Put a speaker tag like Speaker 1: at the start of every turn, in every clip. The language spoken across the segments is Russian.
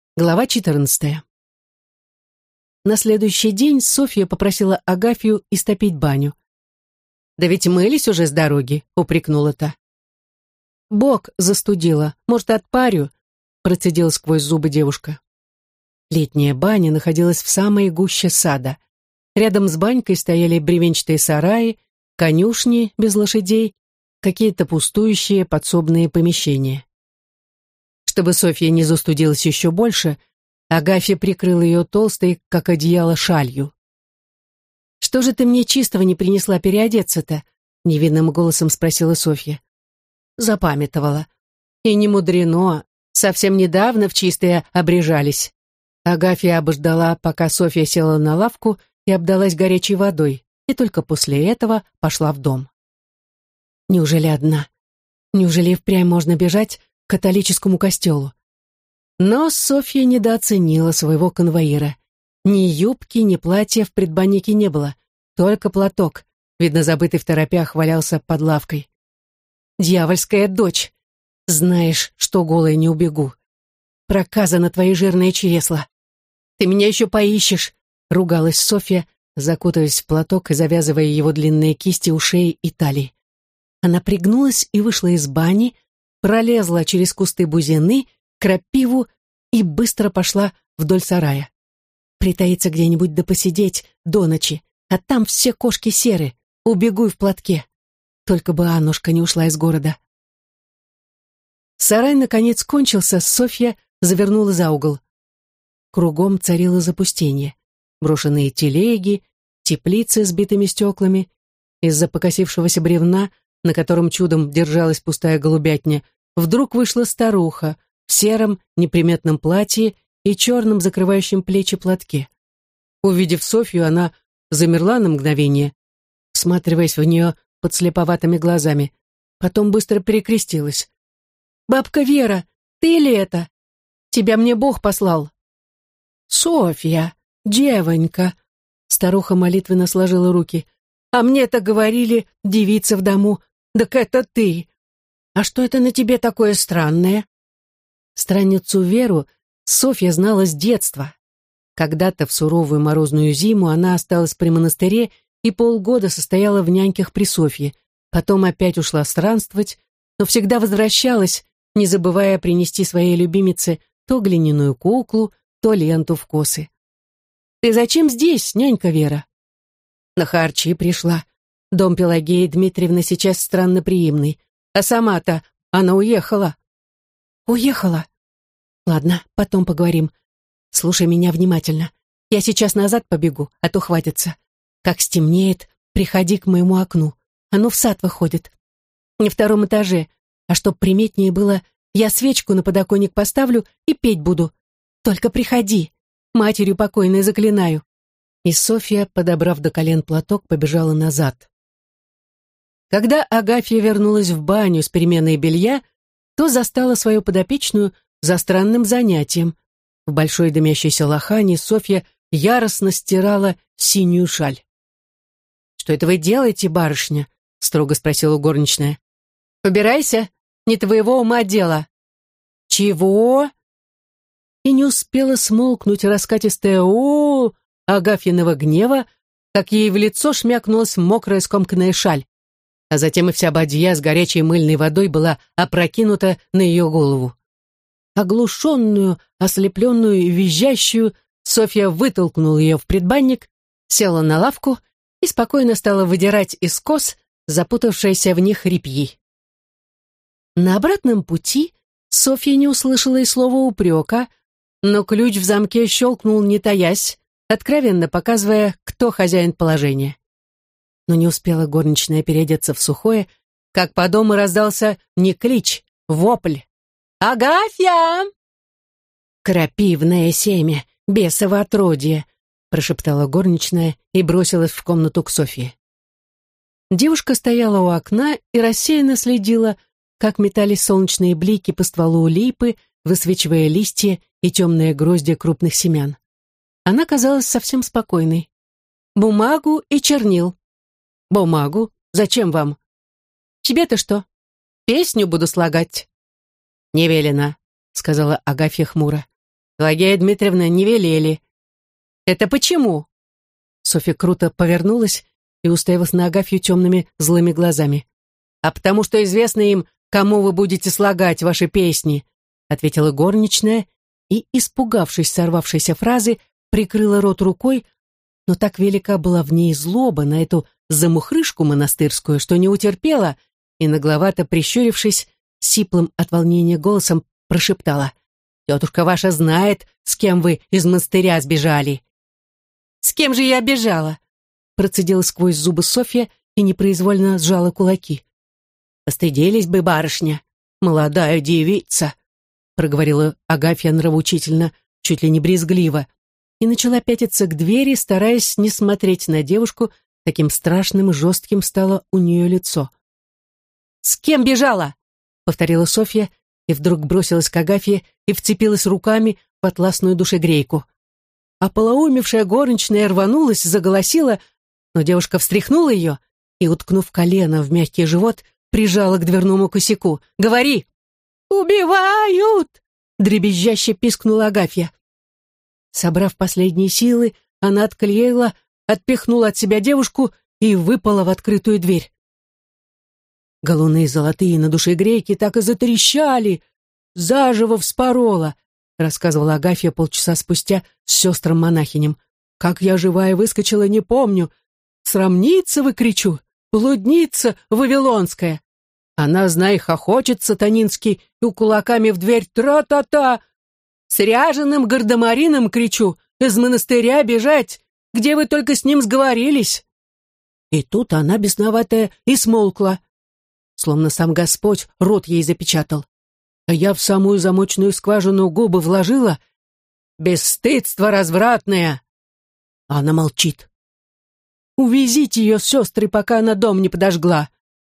Speaker 1: Глава 14. На следующий день Софья попросила Агафью истопить баню. «Да ведь мылись уже с дороги», — упрекнула та. «Бок застудила, может, отпарю», — процедила сквозь зубы девушка. Летняя баня находилась в самой гуще сада. Рядом с банькой стояли бревенчатые сараи, конюшни без лошадей, какие-то пустующие подсобные помещения. Чтобы Софья не застудилась еще больше, Агафья прикрыла ее толстой, как одеяло, шалью. «Что же ты мне чистого не принесла переодеться-то?» — невинным голосом спросила Софья. Запамятовала. И не мудрено, совсем недавно в чистые обрежались. Агафья обождала, пока Софья села на лавку и обдалась горячей водой, и только после этого пошла в дом. Неужели одна? Неужели и впрямь можно бежать к католическому костелу? Но Софья недооценила своего конвоира. Ни юбки, ни платья в предбаннике не было, только платок, видно, забытый в торопях, валялся под лавкой. «Дьявольская дочь! Знаешь, что голая не убегу. Проказа на твои жирные чресла. Ты меня еще поищешь!» — ругалась Софья, закутываясь в платок и завязывая его длинные кисти у шеи и талии. Она пригнулась и вышла из бани, пролезла через кусты бузины, крапиву и быстро пошла вдоль сарая. Притаиться где-нибудь да посидеть до ночи, а там все кошки серы, убегу и в платке. Только бы Аннушка не ушла из города. Сарай, наконец, кончился, Софья завернула за угол. Кругом царило запустение. Брошенные телеги, теплицы с битыми стеклами. Из-за покосившегося бревна, на котором чудом держалась пустая голубятня, вдруг вышла старуха в сером неприметном платье и черном закрывающем плечи платке. Увидев Софью, она замерла на мгновение, всматриваясь в нее подслеповатыми глазами, потом быстро перекрестилась. «Бабка Вера, ты ли это? Тебя мне Бог послал». «Софья, девонька», — старуха молитвенно сложила руки, «а мне-то говорили, девица в дому, так это ты. А что это на тебе такое странное?» Странницу Веру Софья знала с детства. Когда-то в суровую морозную зиму она осталась при монастыре и полгода состояла в няньках при Софье, потом опять ушла странствовать, но всегда возвращалась, не забывая принести своей любимице то глиняную куклу, то ленту в косы. «Ты зачем здесь, нянька Вера?» «На харчи пришла. Дом Пелагеи Дмитриевны сейчас странноприимный, а сама-то она уехала». «Уехала? Ладно, потом поговорим. Слушай меня внимательно. Я сейчас назад побегу, а то хватится. Как стемнеет, приходи к моему окну. Оно в сад выходит. На втором этаже. А чтоб приметнее было, я свечку на подоконник поставлю и петь буду. Только приходи. Матерью покойной заклинаю». И Софья, подобрав до колен платок, побежала назад. Когда Агафья вернулась в баню с переменной белья, то застала свою подопечную за странным занятием. В большой дымящейся лохане Софья яростно стирала синюю шаль. «Что это вы делаете, барышня?» — строго спросила горничная. «Убирайся, не твоего ума дело». «Чего?» И не успела смолкнуть раскатистая «о» Агафьиного гнева, как ей в лицо шмякнулась мокрая скомканная шаль, а затем и вся бадья с горячей мыльной водой была опрокинута на ее голову. Оглушенную, ослепленную и визжащую, Софья вытолкнула ее в предбанник, села на лавку и спокойно стала выдирать из кос запутавшиеся в них репьи. На обратном пути Софья не услышала и слова упрека, но ключ в замке щелкнул, не таясь, откровенно показывая, кто хозяин положения. Но не успела горничная переодеться в сухое, как по дому раздался не клич, вопль. «Агафья!» «Крапивное семя, бесово отродье», прошептала горничная и бросилась в комнату к Софье. Девушка стояла у окна и рассеянно следила, как метались солнечные блики по стволу липы, высвечивая листья и темные гроздья крупных семян. Она казалась совсем спокойной. «Бумагу и чернил». «Бумагу? Зачем вам?» «Тебе-то что? Песню буду слагать». «Не велено», — сказала Агафья хмуро. Пелагея Дмитриевна, не велели». «Это почему?» Софья круто повернулась и уставилась на Агафью темными злыми глазами. «А потому что известно им, кому вы будете слагать ваши песни», ответила горничная и, испугавшись сорвавшейся фразы, прикрыла рот рукой, но так велика была в ней злоба на эту замухрышку монастырскую, что не утерпела и, нагловато прищурившись, сиплым от волнения голосом прошептала: «Тетушка ваша знает, с кем вы из монастыря сбежали». «С кем же я бежала?» процедила сквозь зубы Софья и непроизвольно сжала кулаки. «Постыдились бы, барышня, молодая девица», проговорила Агафья нравоучительно, чуть ли не брезгливо, и начала пятиться к двери, стараясь не смотреть на девушку, таким страшным и жестким стало у нее лицо. «С кем бежала?» повторила Софья, и вдруг бросилась к Агафье и вцепилась руками в атласную душегрейку. А полоумевшая горничная рванулась, заголосила, но девушка встряхнула ее и, уткнув колено в мягкий живот, прижала к дверному косяку. «Говори!» «Убивают!» — дребезжаще пискнула Агафья. Собрав последние силы, она отклеила, отпихнула от себя девушку и выпала в открытую дверь. Галуны золотые на душегрейке так и затрещали. «Заживо вспорола», — рассказывала Агафья полчаса спустя с сестром-монахиням. «Как я живая выскочила, не помню. Срамница, вы, кричу, блудница вавилонская. Она, знай, хохочет сатанинский и кулаками в дверь тра-та-та. С ряженым гардемарином, кричу, из монастыря бежать, где вы только с ним сговорились». И тут она, бесноватая, и смолкла, словно сам Господь рот ей запечатал. А я в самую замочную скважину губы вложила. «Бесстыдство развратное!» А она молчит. «Увезите ее, сестры, пока она дом не подожгла».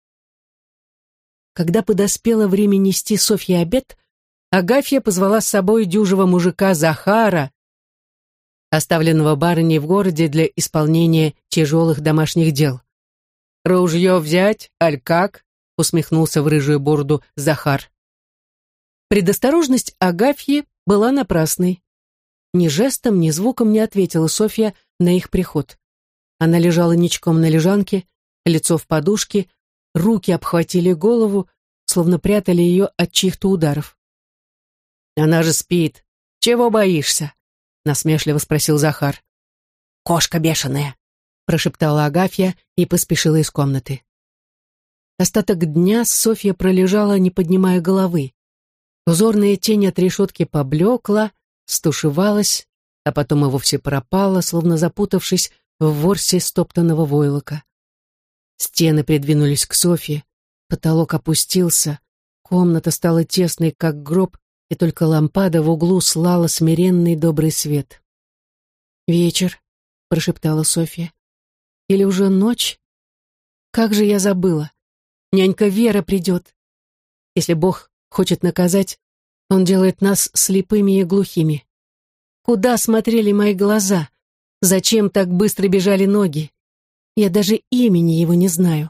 Speaker 1: Когда подоспело время нести Софье обед, Агафья позвала с собой дюжего мужика Захара, оставленного барыней в городе для исполнения тяжелых домашних дел. «Ружье взять, аль как?» — усмехнулся в рыжую бороду Захар. Предосторожность Агафьи была напрасной. Ни жестом, ни звуком не ответила Софья на их приход. Она лежала ничком на лежанке, лицо в подушке, руки обхватили голову, словно прятали ее от чьих-то ударов. «Она же спит. Чего боишься?» — насмешливо спросил Захар. «Кошка бешеная», — прошептала Агафья и поспешила из комнаты. Остаток дня Софья пролежала, не поднимая головы. Узорная тень от решетки поблекла, стушевалась, а потом и вовсе пропала, словно запутавшись в ворсе стоптанного войлока. Стены придвинулись к Софье, потолок опустился, комната стала тесной, как гроб, и только лампада в углу слала смиренный добрый свет. «Вечер», — прошептала Софья. «Или уже ночь? Как же я забыла! Нянька Вера придет. Если Бог хочет наказать, Он делает нас слепыми и глухими. Куда смотрели мои глаза? Зачем так быстро бежали ноги? Я даже имени его не знаю».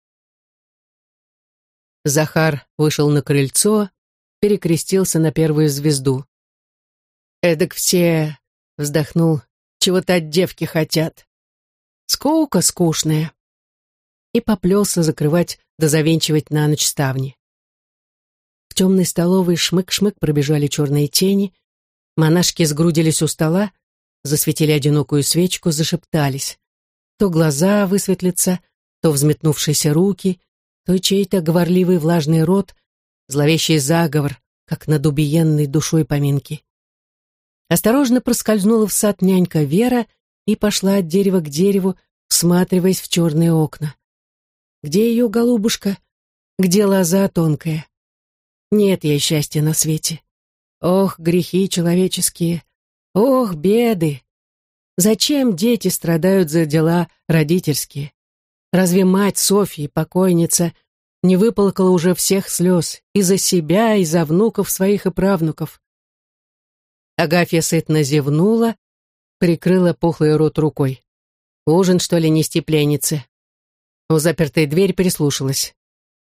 Speaker 1: Захар вышел на крыльцо, перекрестился на первую звезду. «Эдак все, — вздохнул, — чего-то от девки хотят. Скука скучная». И поплелся закрывать да завенчивать на ночь ставни. В темной столовой шмык-шмык пробежали черные тени, монашки сгрудились у стола, засветили одинокую свечку, зашептались. То глаза высветлятся, то взметнувшиеся руки, то чей-то говорливый влажный рот, зловещий заговор, как над убиенной душой поминки. Осторожно проскользнула в сад нянька Вера и пошла от дерева к дереву, всматриваясь в черные окна. Где ее голубушка? Где лоза тонкая? Нет ей счастья на свете. Ох, грехи человеческие! Ох, беды! Зачем дети страдают за дела родительские? Разве мать Софьи, покойница, не выплакала уже всех слез и за себя, и за внуков своих и правнуков? Агафья сытно зевнула, прикрыла пухлый рот рукой. Ужин, что ли, нести пленнице? У запертой дверь прислушалась.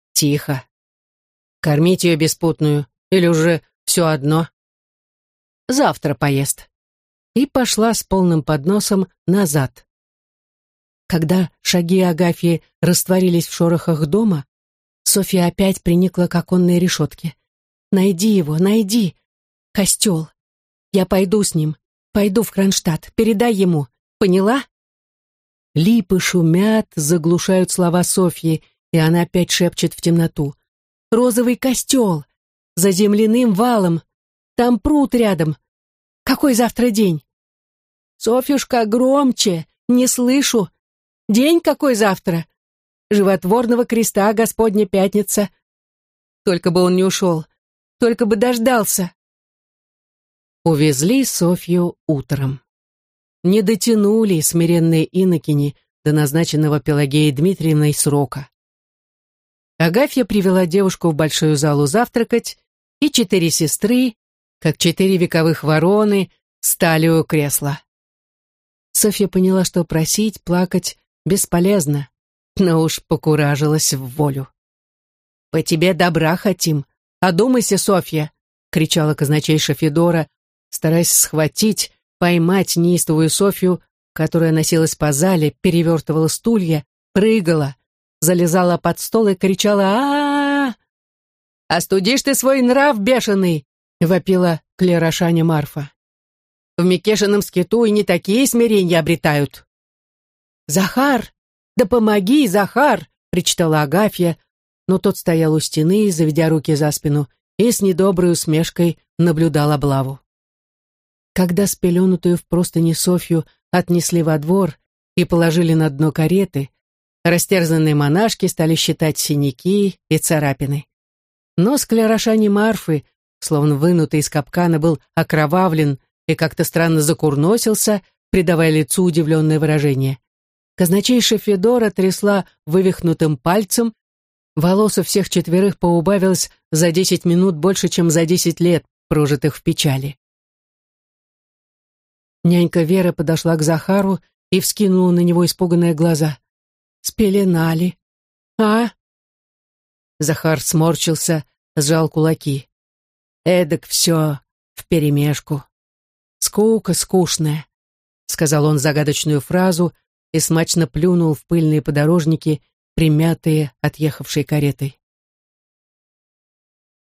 Speaker 1: Тихо. Кормить ее беспутную или уже все одно? завтра поест. И пошла с полным подносом назад. Когда шаги Агафьи растворились в шорохах дома, Софья опять приникла к оконной решетке. «Найди его, найди! Костел! Я пойду с ним, пойду в Кронштадт, передай ему, поняла?» Липы шумят, заглушают слова Софьи, и она опять шепчет в темноту. «Розовый костел! За земляным валом! Там пруд рядом! Какой завтра день?» «Софьюшка, громче! Не слышу! День какой завтра? Животворного креста Господня пятница! Только бы он не ушел! Только бы дождался!» Увезли Софью утром. Не дотянули смиренные инокини до назначенного Пелагеей Дмитриевной срока. Агафья привела девушку в большую залу завтракать, и 4 сестры, как 4 вековых вороны, стали у кресла. Софья поняла, что просить, плакать бесполезно, но уж покуражилась в волю. «По тебе добра хотим. Одумайся, Софья!» — кричала казначейша Федора, стараясь схватить, поймать неистовую Софью, которая носилась по зале, перевертывала стулья, прыгала, залезала под стол и кричала «А-а-а!» «Остудишь ты свой нрав, бешеный!» — вопила клерошаня Марфа. «В Микешином скиту и не такие смиренья обретают». «Захар! Да помоги, Захар!» — причитала Агафья, но тот стоял у стены, заведя руки за спину, и с недоброй усмешкой наблюдал облаву. Когда спеленутую в простыни Софью отнесли во двор и положили на дно кареты, растерзанные монашки стали считать синяки и царапины. Нос клерошани Марфы, словно вынутый из капкана, был окровавлен и как-то странно закурносился, придавая лицу удивленное выражение. Казначейша Федора трясла вывихнутым пальцем, волос у всех 4 поубавилось за 10 минут больше, чем за 10 лет, прожитых в печали. Нянька Вера подошла к Захару и вскинула на него испуганные глаза. «Спеленали. А?» Захар сморщился, сжал кулаки. «Эдак все вперемешку. Скука скучная», — сказал он загадочную фразу и смачно плюнул в пыльные подорожники, примятые отъехавшей каретой.